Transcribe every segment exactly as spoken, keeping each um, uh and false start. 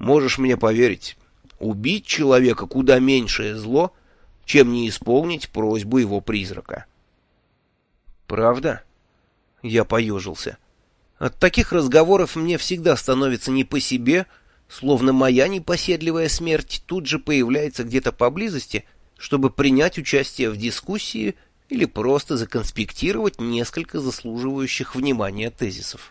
Можешь мне поверить, убить человека куда меньшее зло, чем не исполнить просьбу его призрака. Правда? Я поежился. От таких разговоров мне всегда становится не по себе, словно моя непоседливая смерть тут же появляется где-то поблизости, чтобы принять участие в дискуссии или просто законспектировать несколько заслуживающих внимания тезисов.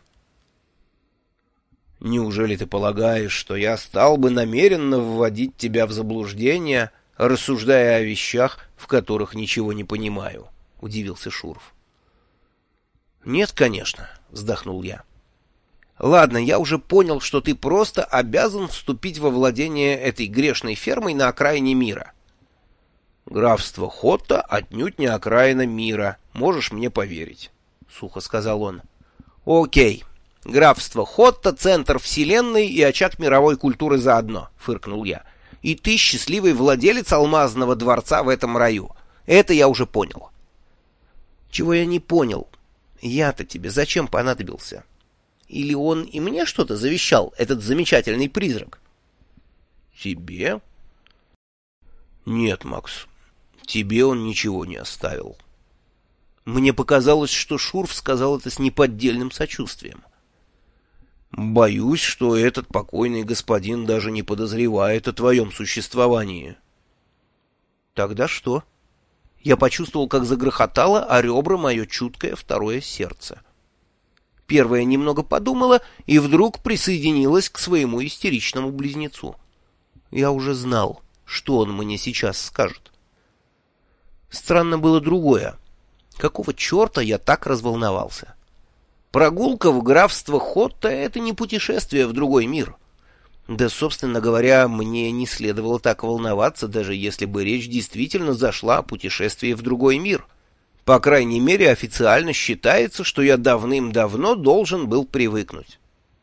Неужели ты полагаешь, что я стал бы намеренно вводить тебя в заблуждение, рассуждая о вещах, в которых ничего не понимаю? — удивился Шуров. — Нет, конечно, — вздохнул я. — Ладно, я уже понял, что ты просто обязан вступить во владение этой грешной фермой на окраине мира. — Графство Хотта отнюдь не окраина мира, можешь мне поверить, — сухо сказал он. — Окей. Графство Хотта — центр вселенной и очаг мировой культуры заодно, — фыркнул я. И ты счастливый владелец алмазного дворца в этом раю. Это я уже понял. Чего я не понял? Я-то тебе зачем понадобился? Или он и мне что-то завещал, этот замечательный призрак? Тебе? Нет, Макс, тебе он ничего не оставил. Мне показалось, что Шурф сказал это с неподдельным сочувствием. Боюсь, что этот покойный господин даже не подозревает о твоем существовании. Тогда что? Я почувствовал, как загрохотало о ребра мое чуткое второе сердце. Первое немного подумала и вдруг присоединилась к своему истеричному близнецу. Я уже знал, что он мне сейчас скажет. Странно было другое. Какого черта я так разволновался? Прогулка в графство Хотта — это не путешествие в другой мир. Да, собственно говоря, мне не следовало так волноваться, даже если бы речь действительно зашла о путешествии в другой мир. По крайней мере, официально считается, что я давным-давно должен был привыкнуть.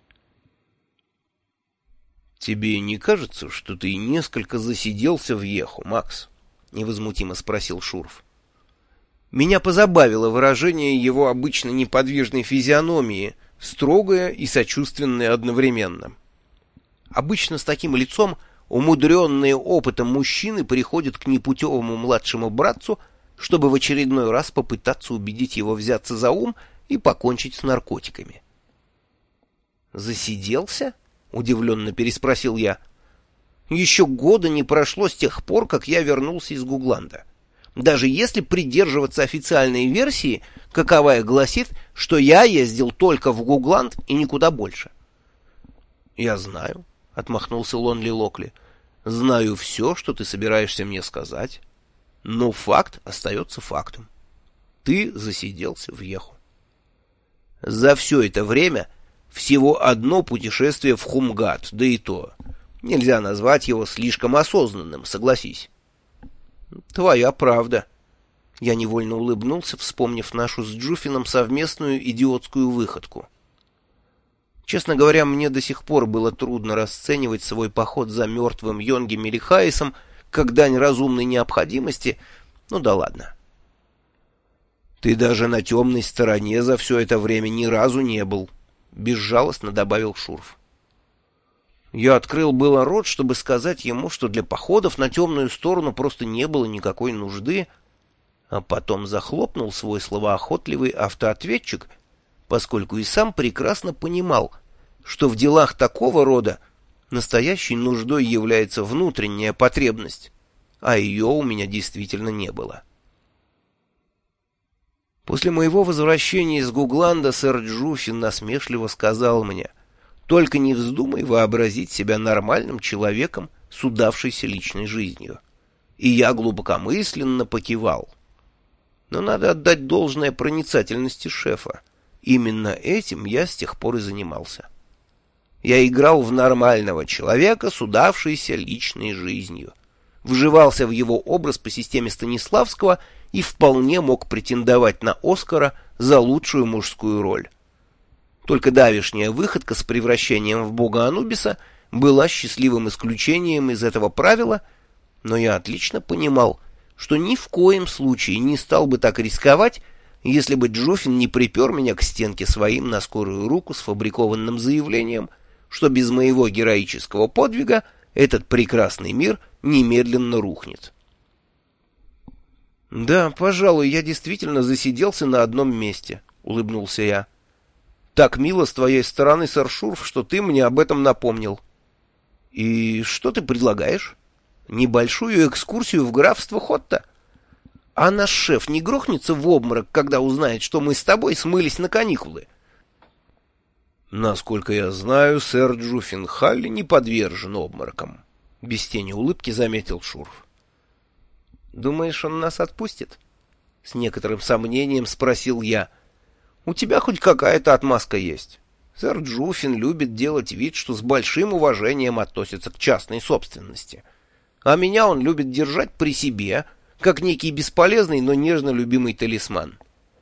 «Тебе не кажется, что ты несколько засиделся в Еху, Макс?» — невозмутимо спросил Шуров. Меня позабавило выражение его обычно неподвижной физиономии, строгое и сочувственное одновременно. Обычно с таким лицом умудренные опытом мужчины приходят к непутевому младшему братцу, чтобы в очередной раз попытаться убедить его взяться за ум и покончить с наркотиками. «Засиделся?» — удивленно переспросил я. «Еще года не прошло с тех пор, как я вернулся из Гугланда. Даже если придерживаться официальной версии, каковая гласит, что я ездил только в Гугланд и никуда больше». «Я знаю», — отмахнулся Лонли Локли. «Знаю все, что ты собираешься мне сказать. Но факт остается фактом. Ты засиделся в Еху. За все это время всего одно путешествие в Хумгат, да и то. Нельзя назвать его слишком осознанным, согласись». «Твоя правда». Я невольно улыбнулся, вспомнив нашу с Джуфином совместную идиотскую выходку. Честно говоря, мне до сих пор было трудно расценивать свой поход за мертвым Йонги Мелихаисом как дань разумной необходимости. Ну да ладно. «Ты даже на темной стороне за все это время ни разу не был», — безжалостно добавил Шурф. Я открыл было рот, чтобы сказать ему, что для походов на темную сторону просто не было никакой нужды, а потом захлопнул свой словоохотливый автоответчик, поскольку и сам прекрасно понимал, что в делах такого рода настоящей нуждой является внутренняя потребность, а ее у меня действительно не было. После моего возвращения из Гугланда сэр Джуфин насмешливо сказал мне: «Только не вздумай вообразить себя нормальным человеком с удавшейся личной жизнью». И я глубокомысленно покивал. Но надо отдать должное проницательности шефа. Именно этим я с тех пор и занимался. Я играл в нормального человека с удавшейся личной жизнью, вживался в его образ по системе Станиславского и вполне мог претендовать на Оскара за лучшую мужскую роль. Только давешняя выходка с превращением в бога Анубиса была счастливым исключением из этого правила, но я отлично понимал, что ни в коем случае не стал бы так рисковать, если бы Джуфин не припер меня к стенке своим на скорую руку сфабрикованным заявлением, что без моего героического подвига этот прекрасный мир немедленно рухнет. «Да, пожалуй, я действительно засиделся на одном месте», — улыбнулся я. «Так мило с твоей стороны, сэр Шурф, что ты мне об этом напомнил». «И что ты предлагаешь? Небольшую экскурсию в графство Хотта? А наш шеф не грохнется в обморок, когда узнает, что мы с тобой смылись на каникулы?» «Насколько я знаю, сэр Джуффин Халли не подвержен обморокам», — без тени улыбки заметил Шурф. «Думаешь, он нас отпустит?» — с некоторым сомнением спросил я. «У тебя хоть какая-то отмазка есть. Сэр Джуффин любит делать вид, что с большим уважением относится к частной собственности. А меня он любит держать при себе, как некий бесполезный, но нежно любимый талисман».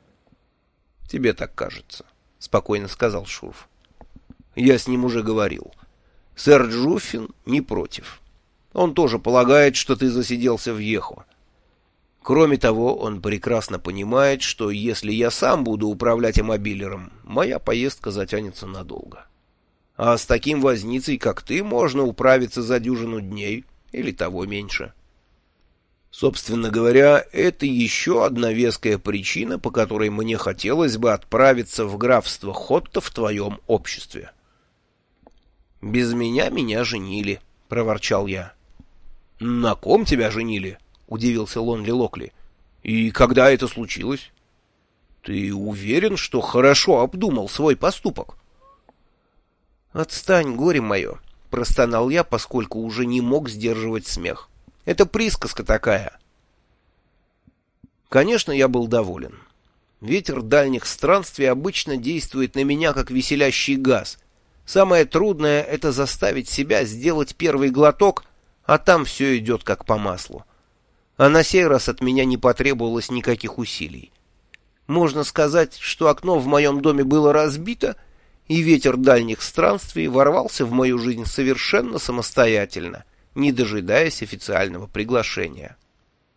«Тебе так кажется», — спокойно сказал Шурф. «Я с ним уже говорил. Сэр Джуффин не против. Он тоже полагает, что ты засиделся в Ехо. Кроме того, он прекрасно понимает, что если я сам буду управлять мобилером, моя поездка затянется надолго. А с таким возницей, как ты, можно управиться за дюжину дней или того меньше. Собственно говоря, это еще одна веская причина, по которой мне хотелось бы отправиться в графство Хотта в твоем обществе». «Без меня меня женили», — проворчал я. «На ком тебя женили?» — удивился Лонли Локли. «И когда это случилось? Ты уверен, что хорошо обдумал свой поступок?» «Отстань, горе мое», — простонал я, поскольку уже не мог сдерживать смех. «Это присказка такая». Конечно, я был доволен. Ветер дальних странствий обычно действует на меня, как веселящий газ. Самое трудное — это заставить себя сделать первый глоток, а там все идет как по маслу. А на сей раз от меня не потребовалось никаких усилий. Можно сказать, что окно в моем доме было разбито, и ветер дальних странствий ворвался в мою жизнь совершенно самостоятельно, не дожидаясь официального приглашения.